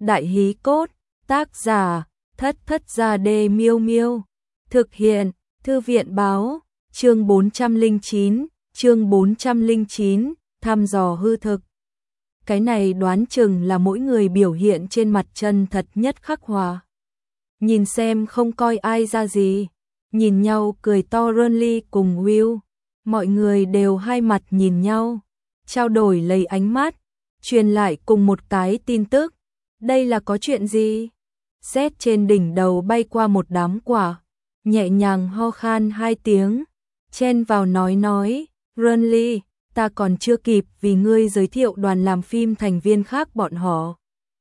Đại hí cốt, tác giả, Thất Thất Gia Đê Miêu Miêu. Thực hiện, Thư viện báo, chương 409, thăm dò hư thực. Cái này đoán chừng là mỗi người biểu hiện trên mặt chân thật nhất khắc họa. Nhìn xem không coi ai ra gì, nhìn nhau cười to Ronly cùng Will. Mọi người đều hai mặt nhìn nhau, trao đổi lấy ánh mắt, truyền lại cùng một cái tin tức. Đây là có chuyện gì? Xét trên đỉnh đầu bay qua một đám quả, nhẹ nhàng ho khan 2 tiếng, chen vào nói, Ronly, ta còn chưa kịp vì ngươi giới thiệu đoàn làm phim thành viên khác bọn họ.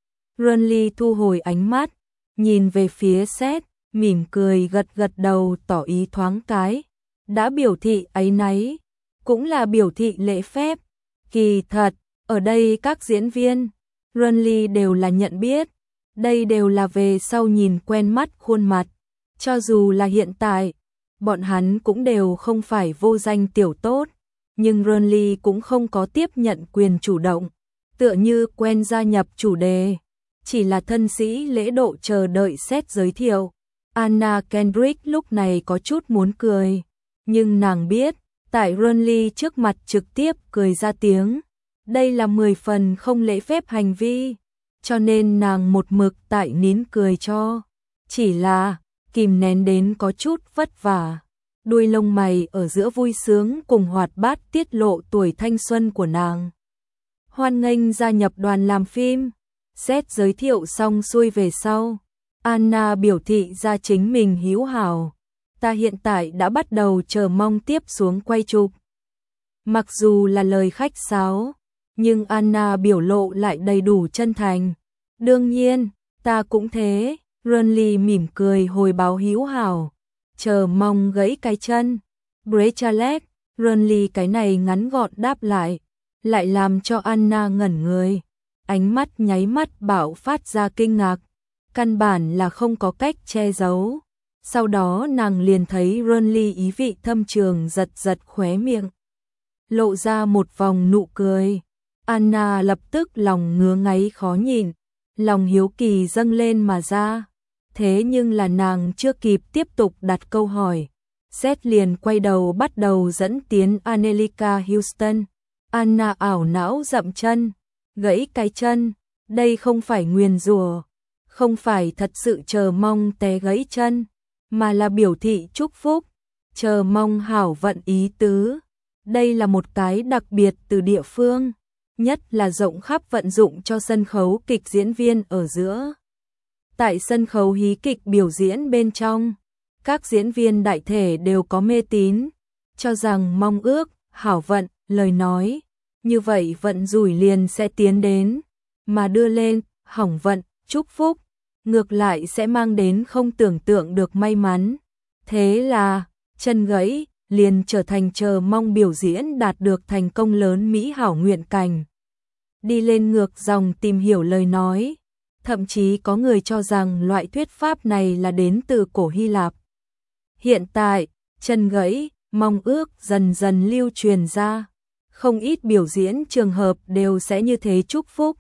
Ronly thu hồi ánh mắt, nhìn về phía Seth, mỉm cười gật gật đầu tỏ ý thoáng cái, đã biểu thị áy náy, cũng là biểu thị lễ phép. Kỳ thật, ở đây các diễn viên, Ronly đều là nhận biết, đây đều là về sau nhìn quen mắt khuôn mặt, cho dù là hiện tại, bọn hắn cũng đều không phải vô danh tiểu tốt, nhưng Ronly cũng không có tiếp nhận quyền chủ động, tựa như quen gia nhập chủ đề, chỉ là thân sĩ lễ độ chờ đợi Seth giới thiệu. Anna Kendrick lúc này có chút muốn cười, nhưng nàng biết, tại Ronly trước mặt trực tiếp cười ra tiếng, đây là 10 phần không lễ phép hành vi, cho nên nàng một mực tại nín cười cho, chỉ là kìm nén đến có chút vất vả. Đuôi lông mày ở giữa vui sướng cùng hoạt bát tiết lộ tuổi thanh xuân của nàng. Hoan nghênh gia nhập đoàn làm phim. Seth giới thiệu xong xuôi về sau, Anna biểu thị ra chính mình hữu hảo. Ta hiện tại đã bắt đầu chờ mong tiếp xuống quay chụp. Mặc dù là lời khách sáo, nhưng Anna biểu lộ lại đầy đủ chân thành. Đương nhiên, ta cũng thế. Ronly mỉm cười hồi báo hữu hảo, chờ mong gãy cái chân. Brechalet, Ronly cái này ngắn gọn đáp lại làm cho Anna ngẩn người. Ánh mắt nháy mắt bạo phát ra kinh ngạc, căn bản là không có cách che giấu. Sau đó nàng liền thấy Ronly ý vị thâm trường giật khóe miệng, lộ ra một vòng nụ cười. Anna lập tức lòng ngứa ngáy khó nhịn, lòng hiếu kỳ dâng lên mà ra. Thế nhưng là nàng chưa kịp tiếp tục đặt câu hỏi, Seth liền quay đầu bắt đầu dẫn tiến Anjelica Houston. Anna ảo não dậm chân, gãy cái chân, đây không phải nguyền rủa, không phải thật sự chờ mong té gãy chân, mà là biểu thị chúc phúc, chờ mong hảo vận ý tứ. Đây là một cái đặc biệt từ địa phương, nhất là rộng khắp vận dụng cho sân khấu kịch diễn viên ở giữa. Tại sân khấu hí kịch biểu diễn bên trong, các diễn viên đại thể đều có mê tín, cho rằng mong ước, hảo vận, lời nói, như vậy vận rủi liền sẽ tiến đến, mà đưa lên, hỏng vận, chúc phúc, ngược lại sẽ mang đến không tưởng tượng được may mắn. Thế là, chân gãy, liền trở thành chờ mong biểu diễn đạt được thành công lớn mỹ hảo nguyện cảnh. Đi lên ngược dòng tìm hiểu lời nói, thậm chí có người cho rằng loại thuyết pháp này là đến từ cổ Hy Lạp. Hiện tại, chân gãy, mong ước dần dần lưu truyền ra, không ít biểu diễn trường hợp đều sẽ như thế chúc phúc.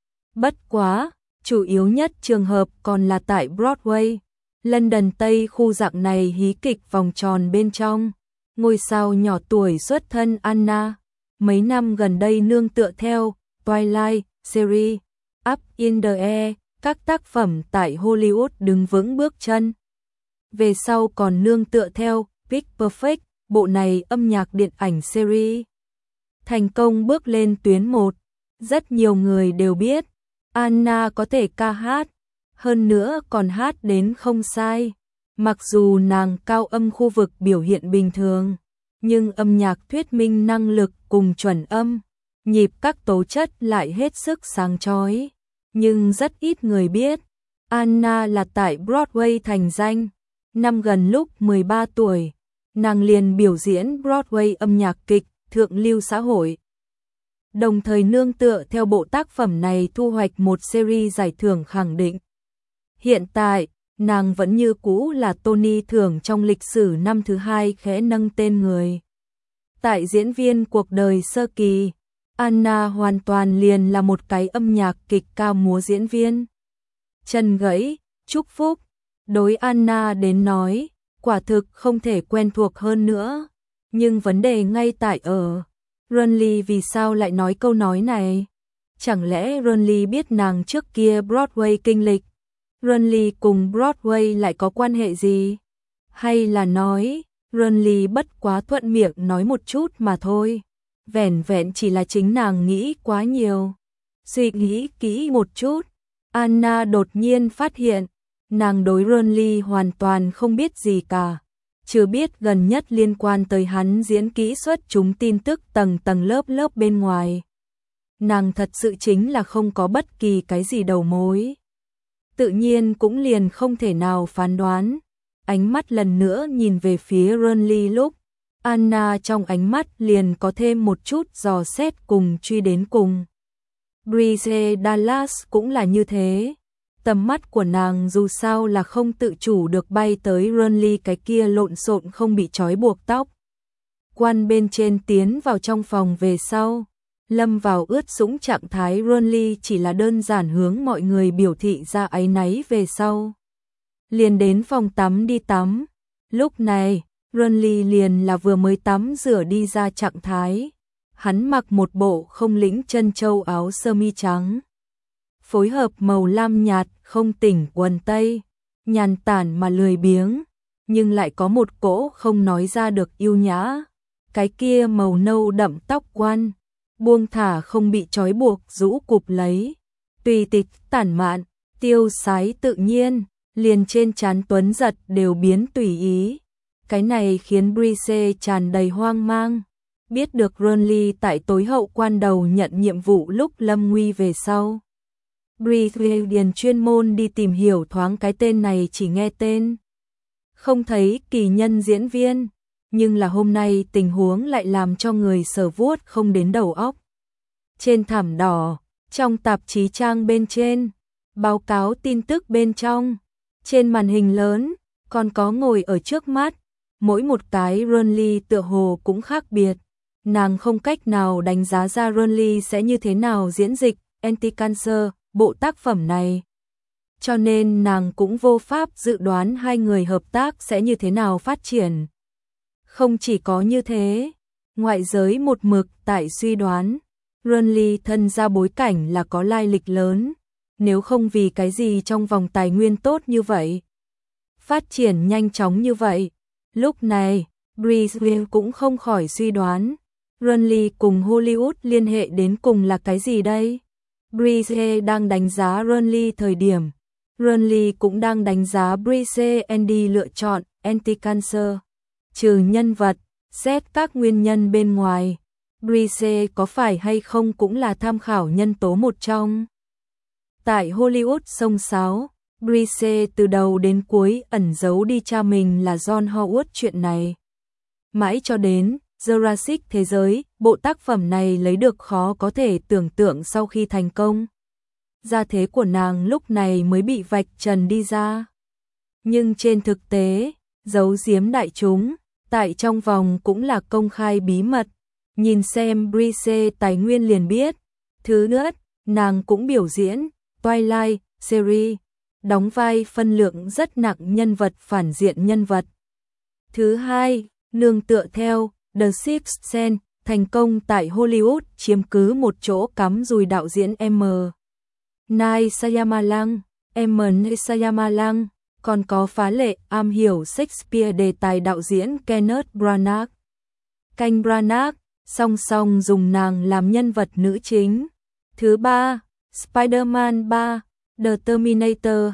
Bất quá, chủ yếu nhất trường hợp còn là tại Broadway, London Tây khu dạng này hí kịch vòng tròn bên trong. Ngôi sao nhỏ tuổi xuất thân Anna, mấy năm gần đây nương tựa theo Twilight series, Up in the Air, các tác phẩm tại Hollywood đứng vững bước chân. Về sau còn nương tựa theo Pitch Perfect, bộ này âm nhạc điện ảnh series. Thành công bước lên tuyến 1, rất nhiều người đều biết, Anna có thể ca hát, hơn nữa còn hát đến không sai. Mặc dù nàng cao âm khu vực biểu hiện bình thường, nhưng âm nhạc thuyết minh năng lực cùng chuẩn âm, nhịp các tố chất lại hết sức sáng chói. Nhưng rất ít người biết, Anna là tại Broadway thành danh. Năm gần lúc 13 tuổi, nàng liền biểu diễn Broadway âm nhạc kịch thượng lưu xã hội. Đồng thời nương tựa theo bộ tác phẩm này thu hoạch một series giải thưởng khẳng định. Hiện tại, nàng vẫn như cũ là Tony thưởng trong lịch sử năm thứ 2 khẽ nâng tên người. Tại diễn viên cuộc đời sơ kỳ, Anna hoàn toàn liền là một cái âm nhạc kịch ca múa diễn viên, chân gãy, chúc phúc. Đối Anna đến nói, quả thực không thể quen thuộc hơn nữa. Nhưng vấn đề ngay tại ở, Renly vì sao lại nói câu nói này? Chẳng lẽ Renly biết nàng trước kia Broadway kinh lịch? Renly cùng Broadway lại có quan hệ gì? Hay là nói, Renly bất quá thuận miệng nói một chút mà thôi? Vẻn vẹn chỉ là chính nàng nghĩ quá nhiều. Suy nghĩ kỹ một chút, Anna đột nhiên phát hiện, nàng đối Renly hoàn toàn không biết gì cả. Chưa biết gần nhất liên quan tới hắn diễn kỹ xuất chúng tin tức tầng tầng lớp lớp bên ngoài. Nàng thật sự chính là không có bất kỳ cái gì đầu mối. Tự nhiên cũng liền không thể nào phán đoán. Ánh mắt lần nữa nhìn về phía Renly lúc, Anna trong ánh mắt liền có thêm một chút dò xét cùng truy đến cùng. Brise Dallas cũng là như thế. Tầm mắt của nàng dù sao là không tự chủ được bay tới Renly cái kia lộn xộn không bị trói buộc tóc. Quan bên trên tiến vào trong phòng về sau, lâm vào ướt sũng trạng thái Renly chỉ là đơn giản hướng mọi người biểu thị ra áy náy về sau. Liền đến phòng tắm đi tắm. Lúc này, Renly liền là vừa mới tắm rửa đi ra trạng thái. Hắn mặc một bộ không lĩnh chân châu áo sơ mi trắng. Phối hợp màu lam nhạt không tỉnh quần tây, nhàn tản mà lười biếng, nhưng lại có một cỗ không nói ra được yêu nhã. Cái kia màu nâu đậm tóc quan, buông thả không bị trói buộc rũ cụp lấy, tùy tịch tản mạn, tiêu sái tự nhiên, liền trên trán tuấn giật đều biến tùy ý. Cái này khiến Brise tràn đầy hoang mang. Biết được Renly tại tối hậu quan đầu nhận nhiệm vụ lúc lâm nguy về sau. Brise điền chuyên môn đi tìm hiểu thoáng cái tên này, chỉ nghe tên. Không thấy kỳ nhân diễn viên, nhưng là hôm nay tình huống lại làm cho người sờ vuốt không đến đầu óc. Trên thảm đỏ, trong tạp chí trang bên trên, báo cáo tin tức bên trong, trên màn hình lớn, còn có ngồi ở trước mắt, mỗi một cái Renly tựa hồ cũng khác biệt. Nàng không cách nào đánh giá ra Renly sẽ như thế nào diễn dịch Anti-Cancer, bộ tác phẩm này. Cho nên nàng cũng vô pháp dự đoán hai người hợp tác sẽ như thế nào phát triển. Không chỉ có như thế, ngoại giới một mực tại suy đoán, Renly thân ra bối cảnh là có lai lịch lớn, nếu không vì cái gì trong vòng tài nguyên tốt như vậy, phát triển nhanh chóng như vậy. Lúc này, Brise cũng không khỏi suy đoán, Renly cùng Hollywood liên hệ đến cùng là cái gì đây? Brise đang đánh giá Renly thời điểm, Renly cũng đang đánh giá Brise Andy lựa chọn Anti-Cancer. Trừ nhân vật, xét các nguyên nhân bên ngoài, Brise có phải hay không cũng là tham khảo nhân tố một trong. Tại Hollywood xông xáo, Brise từ đầu đến cuối ẩn giấu đi cha mình là John Howard chuyện này. Mãi cho đến Jurassic Thế giới, bộ tác phẩm này lấy được khó có thể tưởng tượng sau khi thành công. Gia thế của nàng lúc này mới bị vạch trần đi ra. Nhưng trên thực tế, giấu giếm đại chúng, tại trong vòng cũng là công khai bí mật. Nhìn xem Brise tài nguyên liền biết. Thứ nữa, nàng cũng biểu diễn Twilight series, đóng vai phân lượng rất nặng nhân vật phản diện nhân vật. Thứ hai, nương tựa theo The Sixth Sense, thành công tại Hollywood chiếm cứ một chỗ cắm dùi đạo diễn M. Night Shyamalan, Shyamalan, còn có phá lệ am hiểu Shakespeare đề tài đạo diễn Kenneth Branagh. Kenneth Branagh, song song dùng nàng làm nhân vật nữ chính. Thứ ba, Spider-Man 3, The Terminator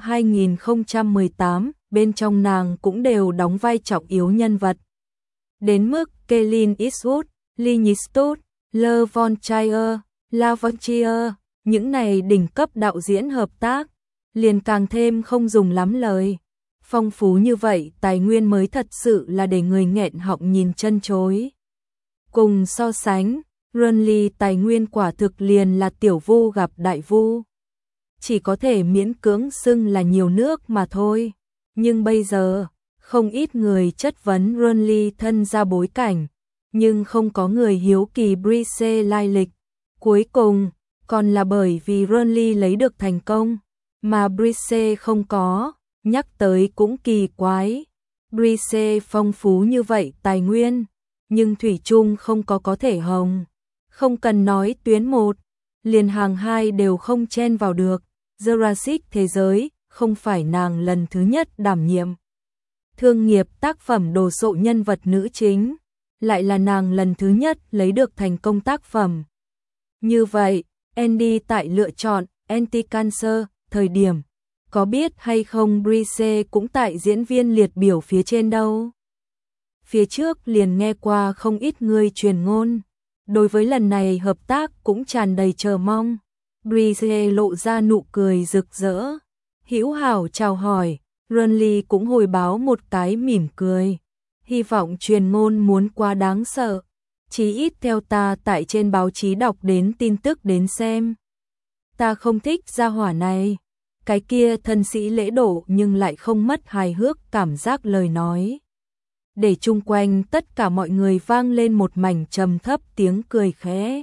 2018, bên trong nàng cũng đều đóng vai trọng yếu nhân vật. Đến mức Clint Eastwood, Lee Eastwood, Lars von Trier, Lars von Trier, những này đỉnh cấp đạo diễn hợp tác, liền càng thêm không dùng lắm lời. Phong phú như vậy tài nguyên mới thật sự là để người nghẹn họng nhìn chân chối. Cùng so sánh, Renly tài nguyên quả thực liền là tiểu vu gặp đại vu. Chỉ có thể miễn cưỡng xưng là nhiều nước mà thôi. Nhưng bây giờ, không ít người chất vấn Renly thân ra bối cảnh, nhưng không có người hiếu kỳ Brise lai lịch. Cuối cùng, còn là bởi vì Renly lấy được thành công, mà Brice không có, nhắc tới cũng kỳ quái. Brice phong phú như vậy tài nguyên, nhưng thủy chung không có thể hồng. Không cần nói tuyến 1, liền hàng 2 đều không chen vào được. Jurassic thế giới, không phải nàng lần thứ nhất đảm nhiệm thương nghiệp tác phẩm đồ sộ nhân vật nữ chính, lại là nàng lần thứ nhất lấy được thành công tác phẩm. Như vậy, Andy tại lựa chọn Anti-Cancer, thời điểm, có biết hay không Brice cũng tại diễn viên liệt biểu phía trên đâu. Phía trước liền nghe qua không ít người truyền ngôn, đối với lần này hợp tác cũng tràn đầy chờ mong. Brice lộ ra nụ cười rực rỡ, hữu hảo chào hỏi, Renly cũng hồi báo một cái mỉm cười. Hy vọng truyền ngôn muốn quá đáng sợ, chí ít theo ta tại trên báo chí đọc đến tin tức đến xem. Ta không thích gia hỏa này, cái kia thân sĩ lễ độ nhưng lại không mất hài hước cảm giác lời nói. Để chung quanh tất cả mọi người vang lên một mảnh trầm thấp tiếng cười khẽ.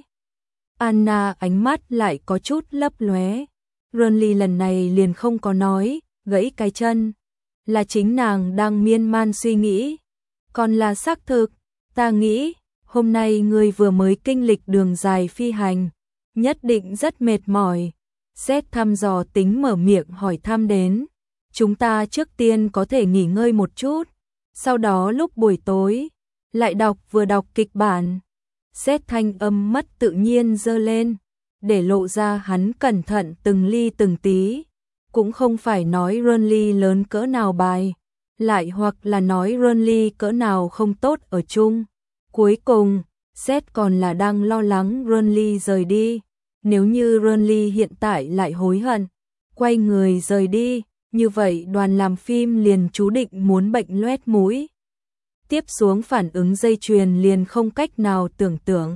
Anna ánh mắt lại có chút lấp lóe. Renly lần này liền không có nói, gãy cái chân. Là chính nàng đang miên man suy nghĩ. Còn là xác thực, ta nghĩ, hôm nay ngươi vừa mới kinh lịch đường dài phi hành, nhất định rất mệt mỏi. Seth thăm dò tính mở miệng hỏi thăm đến. Chúng ta trước tiên có thể nghỉ ngơi một chút, sau đó lúc buổi tối, lại vừa đọc kịch bản. Seth thanh âm mất tự nhiên dơ lên, để lộ ra hắn cẩn thận từng ly từng tí. Cũng không phải nói Renly lớn cỡ nào bài, lại hoặc là nói Renly cỡ nào không tốt ở chung. Cuối cùng, Seth còn là đang lo lắng Renly rời đi. Nếu như Renly hiện tại lại hối hận, quay người rời đi, như vậy đoàn làm phim liền chú định muốn bệnh loét mũi. Tiếp xuống phản ứng dây chuyền liền không cách nào tưởng tượng.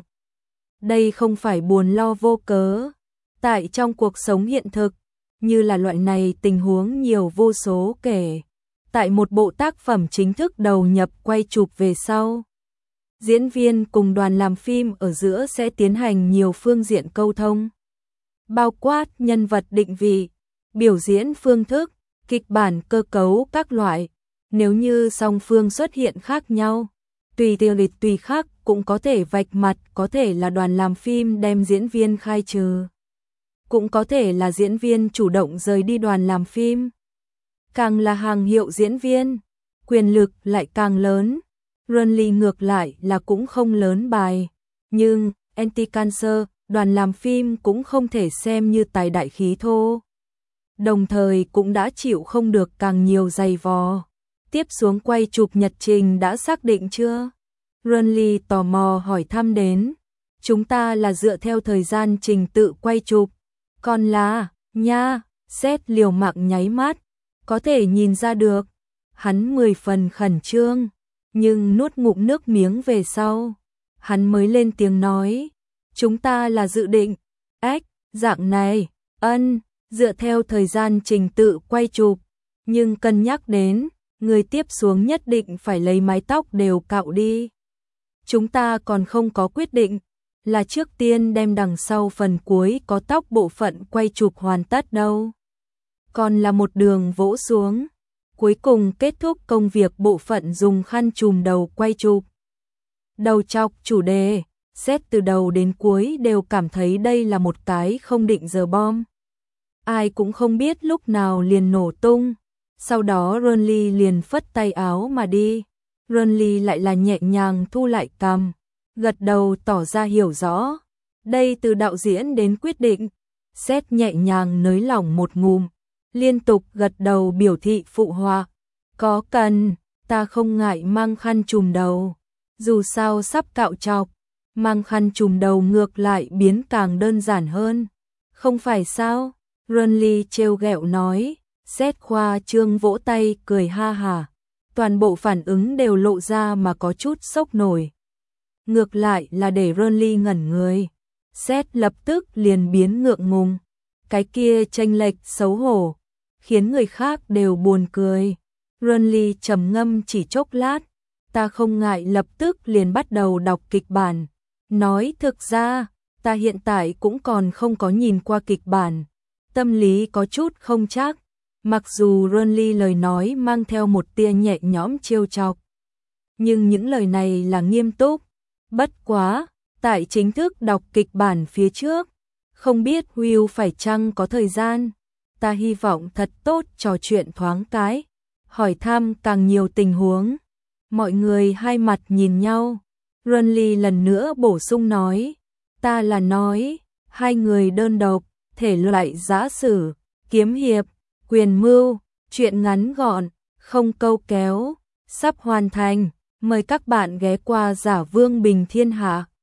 Đây không phải buồn lo vô cớ. Tại trong cuộc sống hiện thực, như là loại này tình huống nhiều vô số kể. Tại một bộ tác phẩm chính thức đầu nhập quay chụp về sau, diễn viên cùng đoàn làm phim ở giữa sẽ tiến hành nhiều phương diện câu thông, bao quát nhân vật định vị, biểu diễn phương thức, kịch bản cơ cấu các loại. Nếu như song phương xuất hiện khác nhau, tùy tiêu lịch tùy khác cũng có thể vạch mặt, có thể là đoàn làm phim đem diễn viên khai trừ, cũng có thể là diễn viên chủ động rời đi đoàn làm phim. Càng là hàng hiệu diễn viên, quyền lực lại càng lớn. Renly ngược lại là cũng không lớn bài, nhưng Anti-Cancer, đoàn làm phim cũng không thể xem như tài đại khí thô. Đồng thời cũng đã chịu không được càng nhiều dày vò. Tiếp xuống quay chụp nhật trình đã xác định chưa? Renly tò mò hỏi thăm đến. Chúng ta là dựa theo thời gian trình tự quay chụp. Còn là, nha, Seth liều mạng nháy mắt. Có thể nhìn ra được. Hắn 10 phần khẩn trương. Nhưng nuốt ngụm nước miếng về sau. Hắn mới lên tiếng nói. Chúng ta là dự định. Dạng này, dựa theo thời gian trình tự quay chụp. Nhưng cân nhắc đến, người tiếp xuống nhất định phải lấy mái tóc đều cạo đi. Chúng ta còn không có quyết định, là trước tiên đem đằng sau phần cuối có tóc bộ phận quay chụp hoàn tất đâu. Còn là một đường vỗ xuống, cuối cùng kết thúc công việc bộ phận dùng khăn trùm đầu quay chụp. Đầu chọc chủ đề, Seth từ đầu đến cuối đều cảm thấy đây là một cái không định giờ bom. Ai cũng không biết lúc nào liền nổ tung. Sau đó Renly liền phất tay áo mà đi. Renly lại là nhẹ nhàng thu lại cằm, gật đầu tỏ ra hiểu rõ. Đây từ đạo diễn đến quyết định. Seth nhẹ nhàng nới lỏng một ngụm, liên tục gật đầu biểu thị phụ họa. Có cần, ta không ngại mang khăn trùm đầu. Dù sao sắp cạo chọc, mang khăn trùm đầu ngược lại biến càng đơn giản hơn. Không phải sao? Renly trêu ghẹo nói. Seth khoa trương vỗ tay cười ha hả. Toàn bộ phản ứng đều lộ ra mà có chút sốc nổi. Ngược lại là để Renly ngẩn người. Seth lập tức liền biến ngượng ngùng. Cái kia chênh lệch xấu hổ, khiến người khác đều buồn cười. Renly trầm ngâm chỉ chốc lát. Ta không ngại lập tức liền bắt đầu đọc kịch bản. Nói thực ra, ta hiện tại cũng còn không có nhìn qua kịch bản. tâm lý có chút không chắc, mặc dù Ronly lời nói mang theo một tia nhẹ nhõm trêu chọc. Nhưng những lời này là nghiêm túc, bất quá, tại chính thức đọc kịch bản phía trước, không biết Will phải chăng có thời gian, ta hy vọng thật tốt trò chuyện thoáng cái, hỏi thăm càng nhiều tình huống. Mọi người hai mặt nhìn nhau, Ronly lần nữa bổ sung nói, ta là nói, hai người đơn độc, thể loại giã sử, kiếm hiệp, quyền mưu, chuyện ngắn gọn, không câu kéo, sắp hoàn thành, mời các bạn ghé qua Giả Vương Bình Thiên Hạ.